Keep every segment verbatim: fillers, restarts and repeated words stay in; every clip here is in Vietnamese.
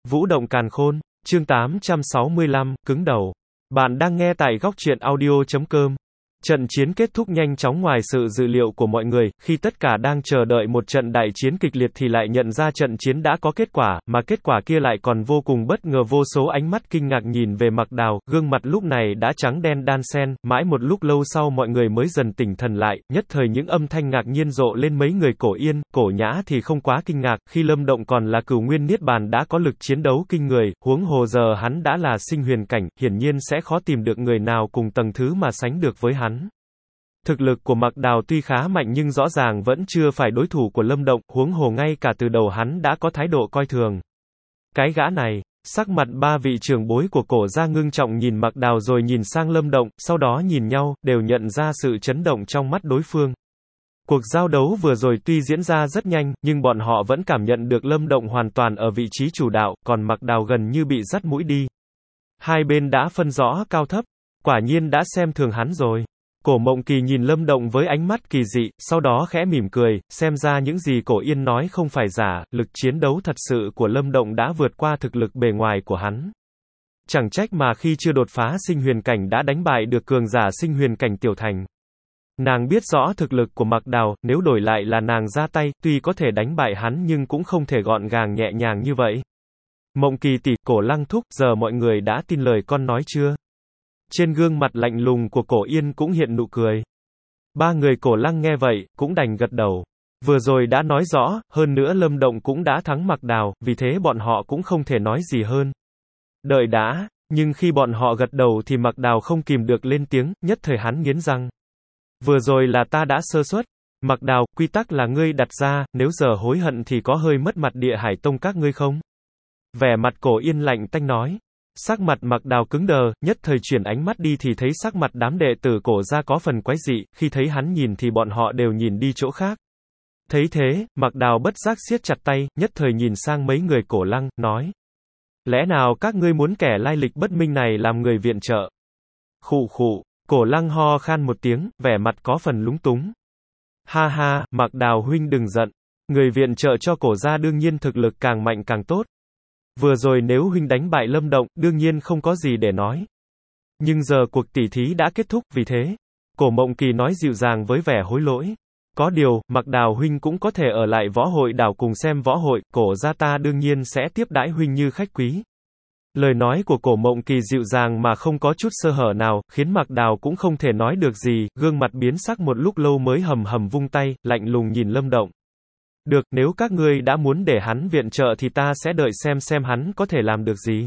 Vũ động càn khôn, chương tám trăm sáu mươi lăm, cứng đầu. Bạn đang nghe tại góc truyện audio chấm com. Trận chiến kết thúc nhanh chóng ngoài sự dự liệu của mọi người, khi tất cả đang chờ đợi một trận đại chiến kịch liệt thì lại nhận ra trận chiến đã có kết quả, mà kết quả kia lại còn vô cùng bất ngờ. Vô số ánh mắt kinh ngạc nhìn về Mạc Đào, gương mặt lúc này đã trắng đen đan xen, mãi một lúc lâu sau mọi người mới dần tỉnh thần lại, nhất thời những âm thanh ngạc nhiên rộ lên. Mấy người Cổ Yên, Cổ Nhã thì không quá kinh ngạc, khi Lâm Động còn là Cửu Nguyên Niết Bàn đã có lực chiến đấu kinh người, huống hồ giờ hắn đã là sinh huyền cảnh, hiển nhiên sẽ khó tìm được người nào cùng tầng thứ mà sánh được với hắn. Thực lực của Mạc Đào tuy khá mạnh nhưng rõ ràng vẫn chưa phải đối thủ của Lâm Động, huống hồ ngay cả từ đầu hắn đã có thái độ coi thường. Cái gã này, sắc mặt ba vị trưởng bối của Cổ gia ngưng trọng nhìn Mạc Đào rồi nhìn sang Lâm Động, sau đó nhìn nhau, đều nhận ra sự chấn động trong mắt đối phương. Cuộc giao đấu vừa rồi tuy diễn ra rất nhanh, nhưng bọn họ vẫn cảm nhận được Lâm Động hoàn toàn ở vị trí chủ đạo, còn Mạc Đào gần như bị dắt mũi đi. Hai bên đã phân rõ cao thấp, quả nhiên đã xem thường hắn rồi. Cổ Mộng Kỳ nhìn Lâm Động với ánh mắt kỳ dị, sau đó khẽ mỉm cười, xem ra những gì Cổ Yên nói không phải giả, lực chiến đấu thật sự của Lâm Động đã vượt qua thực lực bề ngoài của hắn. Chẳng trách mà khi chưa đột phá sinh huyền cảnh đã đánh bại được cường giả sinh huyền cảnh tiểu thành. Nàng biết rõ thực lực của Mạc Đào, nếu đổi lại là nàng ra tay, tuy có thể đánh bại hắn nhưng cũng không thể gọn gàng nhẹ nhàng như vậy. Mộng Kỳ tỷ, Cổ Lăng thúc, giờ mọi người đã tin lời con nói chưa? Trên gương mặt lạnh lùng của Cổ Yên cũng hiện nụ cười. Ba người Cổ Lăng nghe vậy, cũng đành gật đầu. Vừa rồi đã nói rõ, hơn nữa Lâm Động cũng đã thắng Mạc Đào, vì thế bọn họ cũng không thể nói gì hơn. Đợi đã, nhưng khi bọn họ gật đầu thì Mạc Đào không kìm được lên tiếng, nhất thời hắn nghiến răng. Vừa rồi là ta đã sơ suất. Mạc Đào, quy tắc là ngươi đặt ra, nếu giờ hối hận thì có hơi mất mặt Địa Hải Tông các ngươi không? Vẻ mặt Cổ Yên lạnh tanh nói. Sắc mặt Mạc Đào cứng đờ, nhất thời chuyển ánh mắt đi thì thấy sắc mặt đám đệ tử Cổ gia có phần quái dị, khi thấy hắn nhìn thì bọn họ đều nhìn đi chỗ khác. Thấy thế, Mạc Đào bất giác siết chặt tay, nhất thời nhìn sang mấy người Cổ Lăng, nói. Lẽ nào các ngươi muốn kẻ lai lịch bất minh này làm người viện trợ? Khụ khụ, Cổ Lăng ho khan một tiếng, vẻ mặt có phần lúng túng. Ha ha, Mạc Đào huynh đừng giận. Người viện trợ cho Cổ gia đương nhiên thực lực càng mạnh càng tốt. Vừa rồi nếu huynh đánh bại Lâm Động, đương nhiên không có gì để nói. Nhưng giờ cuộc tỉ thí đã kết thúc, vì thế. Cổ Mộng Kỳ nói dịu dàng với vẻ hối lỗi. Có điều, Mạc Đào huynh cũng có thể ở lại võ hội đảo cùng xem võ hội, Cổ gia ta đương nhiên sẽ tiếp đãi huynh như khách quý. Lời nói của Cổ Mộng Kỳ dịu dàng mà không có chút sơ hở nào, khiến Mạc Đào cũng không thể nói được gì, gương mặt biến sắc một lúc lâu mới hầm hầm vung tay, lạnh lùng nhìn Lâm Động. Được, nếu các ngươi đã muốn để hắn viện trợ thì ta sẽ đợi xem xem hắn có thể làm được gì.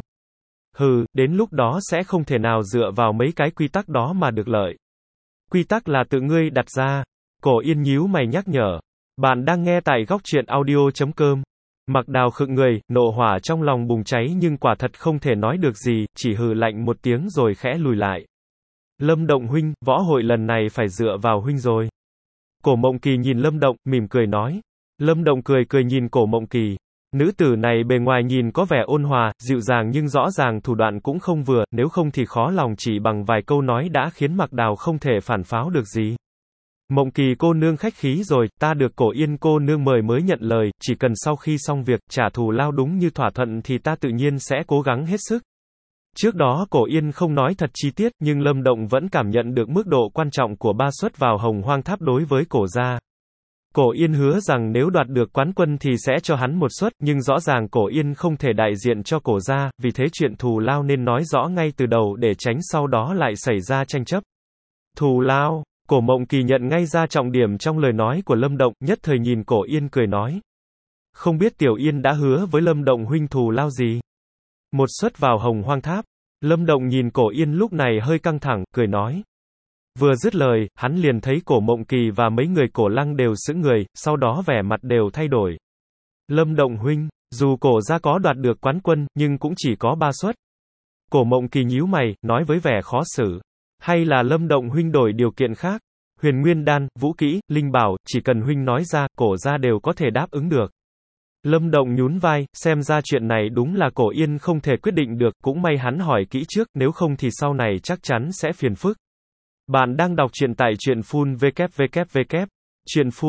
Hừ, đến lúc đó sẽ không thể nào dựa vào mấy cái quy tắc đó mà được lợi. Quy tắc là tự ngươi đặt ra. Cổ Yên nhíu mày nhắc nhở. Bạn đang nghe tại góc truyện audio chấm com. Mạc Đào khựng người, nộ hỏa trong lòng bùng cháy nhưng quả thật không thể nói được gì, chỉ hừ lạnh một tiếng rồi khẽ lùi lại. Lâm Động huynh, võ hội lần này phải dựa vào huynh rồi. Cổ Mộng Kỳ nhìn Lâm Động, mỉm cười nói. Lâm Động cười cười nhìn Cổ Mộng Kỳ. Nữ tử này bề ngoài nhìn có vẻ ôn hòa, dịu dàng nhưng rõ ràng thủ đoạn cũng không vừa, nếu không thì khó lòng chỉ bằng vài câu nói đã khiến Mạc Đào không thể phản pháo được gì. Mộng Kỳ cô nương khách khí rồi, ta được Cổ Yên cô nương mời mới nhận lời, chỉ cần sau khi xong việc, trả thù lao đúng như thỏa thuận thì ta tự nhiên sẽ cố gắng hết sức. Trước đó Cổ Yên không nói thật chi tiết, nhưng Lâm Động vẫn cảm nhận được mức độ quan trọng của ba suất vào Hồng Hoang Tháp đối với Cổ gia. Cổ Yên hứa rằng nếu đoạt được quán quân thì sẽ cho hắn một suất, nhưng rõ ràng Cổ Yên không thể đại diện cho Cổ gia, vì thế chuyện thù lao nên nói rõ ngay từ đầu để tránh sau đó lại xảy ra tranh chấp. Thù lao, Cổ Mộng Kỳ nhận ngay ra trọng điểm trong lời nói của Lâm Động, nhất thời nhìn Cổ Yên cười nói. Không biết Tiểu Yên đã hứa với Lâm Động huynh thù lao gì? Một suất vào Hồng Hoang Tháp. Lâm Động nhìn Cổ Yên lúc này hơi căng thẳng, cười nói. Vừa dứt lời, hắn liền thấy Cổ Mộng Kỳ và mấy người Cổ Lăng đều sững người, sau đó vẻ mặt đều thay đổi. Lâm Động huynh, dù Cổ gia có đoạt được quán quân, nhưng cũng chỉ có ba suất. Cổ Mộng Kỳ nhíu mày, nói với vẻ khó xử. Hay là Lâm Động huynh đổi điều kiện khác? Huyền Nguyên Đan, vũ kỹ, linh bảo, chỉ cần huynh nói ra, Cổ gia đều có thể đáp ứng được. Lâm Động nhún vai, xem ra chuyện này đúng là Cổ Yên không thể quyết định được, cũng may hắn hỏi kỹ trước, nếu không thì sau này chắc chắn sẽ phiền phức. Bạn đang đọc truyện tại truyện full vê kép vê kép vê kép. Truyện full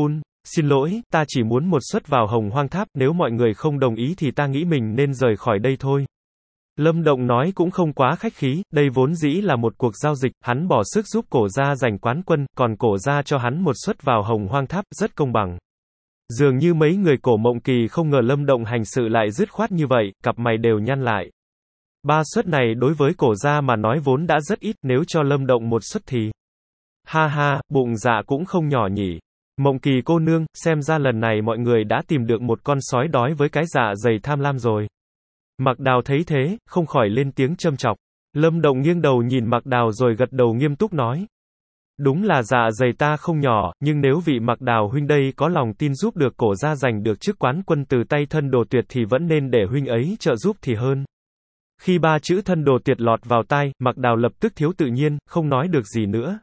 Xin lỗi, ta chỉ muốn một suất vào Hồng Hoang Tháp, nếu mọi người không đồng ý thì ta nghĩ mình nên rời khỏi đây thôi. Lâm Động nói cũng không quá khách khí, đây vốn dĩ là một cuộc giao dịch, hắn bỏ sức giúp cổ gia giành quán quân, còn cổ gia cho hắn một suất vào Hồng Hoang Tháp, rất công bằng. Dường như mấy người Cổ Mộng Kỳ không ngờ Lâm Động hành sự lại dứt khoát như vậy, cặp mày đều nhăn lại. Ba suất này đối với cổ gia mà nói vốn đã rất ít, nếu cho Lâm Động một suất thì... Ha ha, bụng dạ cũng không nhỏ nhỉ. Mộng Kỳ cô nương, xem ra lần này mọi người đã tìm được một con sói đói với cái dạ dày tham lam rồi. Mạc Đào thấy thế, không khỏi lên tiếng châm chọc. Lâm Động nghiêng đầu nhìn Mạc Đào rồi gật đầu nghiêm túc nói. Đúng là dạ dày ta không nhỏ, nhưng nếu vị Mạc Đào huynh đây có lòng tin giúp được cổ gia giành được chức quán quân từ tay Thân Đồ Tuyệt thì vẫn nên để huynh ấy trợ giúp thì hơn. Khi ba chữ Thân Đồ Tuyệt lọt vào tai, Mạc Đào lập tức thiếu tự nhiên, không nói được gì nữa.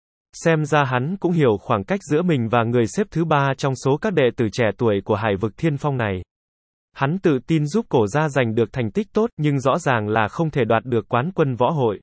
Xem ra hắn cũng hiểu khoảng cách giữa mình và người xếp thứ ba trong số các đệ tử trẻ tuổi của Hải vực Thiên Phong này. Hắn tự tin giúp cổ gia giành được thành tích tốt, nhưng rõ ràng là không thể đoạt được quán quân võ hội.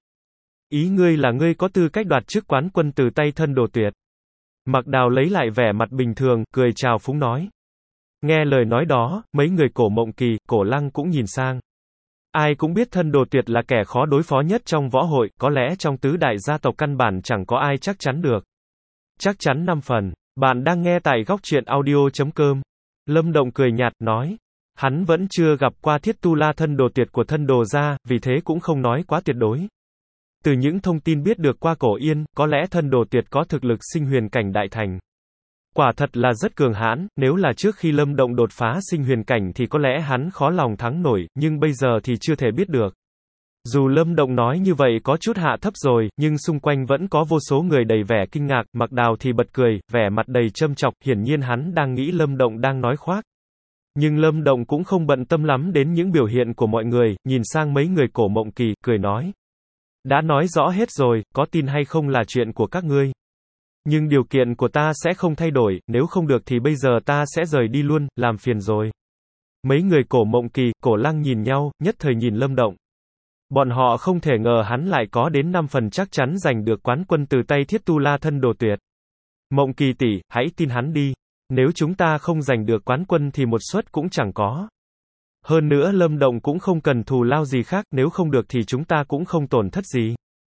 Ý ngươi là ngươi có tư cách đoạt chức quán quân từ tay Thân Đồ Tuyệt. Mạc Đào lấy lại vẻ mặt bình thường, cười chào phúng nói. Nghe lời nói đó, mấy người Cổ Mộng Kỳ, Cổ Lăng cũng nhìn sang. Ai cũng biết Thân Đồ Tuyệt là kẻ khó đối phó nhất trong võ hội, có lẽ trong tứ đại gia tộc căn bản chẳng có ai chắc chắn được. Chắc chắn năm phần. Bạn đang nghe tại góc truyện audio chấm com. Lâm Động cười nhạt, nói. Hắn vẫn chưa gặp qua Thiết Tu La Thân Đồ Tuyệt của Thân Đồ gia, vì thế cũng không nói quá tuyệt đối. Từ những thông tin biết được qua Cổ Yên, có lẽ Thân Đồ Tuyệt có thực lực sinh huyền cảnh đại thành. Quả thật là rất cường hãn, nếu là trước khi Lâm Động đột phá sinh huyền cảnh thì có lẽ hắn khó lòng thắng nổi, nhưng bây giờ thì chưa thể biết được. Dù Lâm Động nói như vậy có chút hạ thấp rồi, nhưng xung quanh vẫn có vô số người đầy vẻ kinh ngạc, Mạc Đào thì bật cười, vẻ mặt đầy châm chọc, hiển nhiên hắn đang nghĩ Lâm Động đang nói khoác. Nhưng Lâm Động cũng không bận tâm lắm đến những biểu hiện của mọi người, nhìn sang mấy người Cổ Mộng Kỳ, cười nói. Đã nói rõ hết rồi, có tin hay không là chuyện của các ngươi. Nhưng điều kiện của ta sẽ không thay đổi, nếu không được thì bây giờ ta sẽ rời đi luôn, làm phiền rồi. Mấy người Cổ Mộng Kỳ, Cổ Lăng nhìn nhau, nhất thời nhìn Lâm Động. Bọn họ không thể ngờ hắn lại có đến năm phần chắc chắn giành được quán quân từ tay Thiết Tu La Thân Đồ Tuyệt. Mộng Kỳ tỷ, hãy tin hắn đi. Nếu chúng ta không giành được quán quân thì một suất cũng chẳng có. Hơn nữa Lâm Động cũng không cần thù lao gì khác, nếu không được thì chúng ta cũng không tổn thất gì.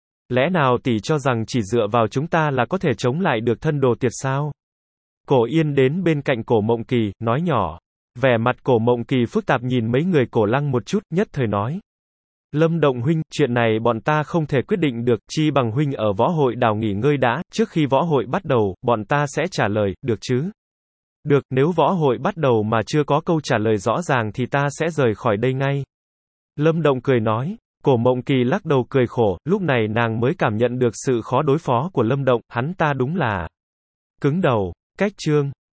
Lẽ nào tỷ cho rằng chỉ dựa vào chúng ta là có thể chống lại được Thân Đồ Tuyệt sao? Cổ Yên đến bên cạnh Cổ Mộng Kỳ, nói nhỏ. Vẻ mặt Cổ Mộng Kỳ phức tạp nhìn mấy người Cổ Lăng một chút, nhất thời nói. Lâm Động huynh, chuyện này bọn ta không thể quyết định được, chi bằng huynh ở võ hội đảo nghỉ ngơi đã, trước khi võ hội bắt đầu, bọn ta sẽ trả lời, được chứ? Được, nếu võ hội bắt đầu mà chưa có câu trả lời rõ ràng thì ta sẽ rời khỏi đây ngay. Lâm Động cười nói. Cổ Mộng Kỳ lắc đầu cười khổ, lúc này nàng mới cảm nhận được sự khó đối phó của Lâm Động, hắn ta đúng là cứng đầu. Cách chương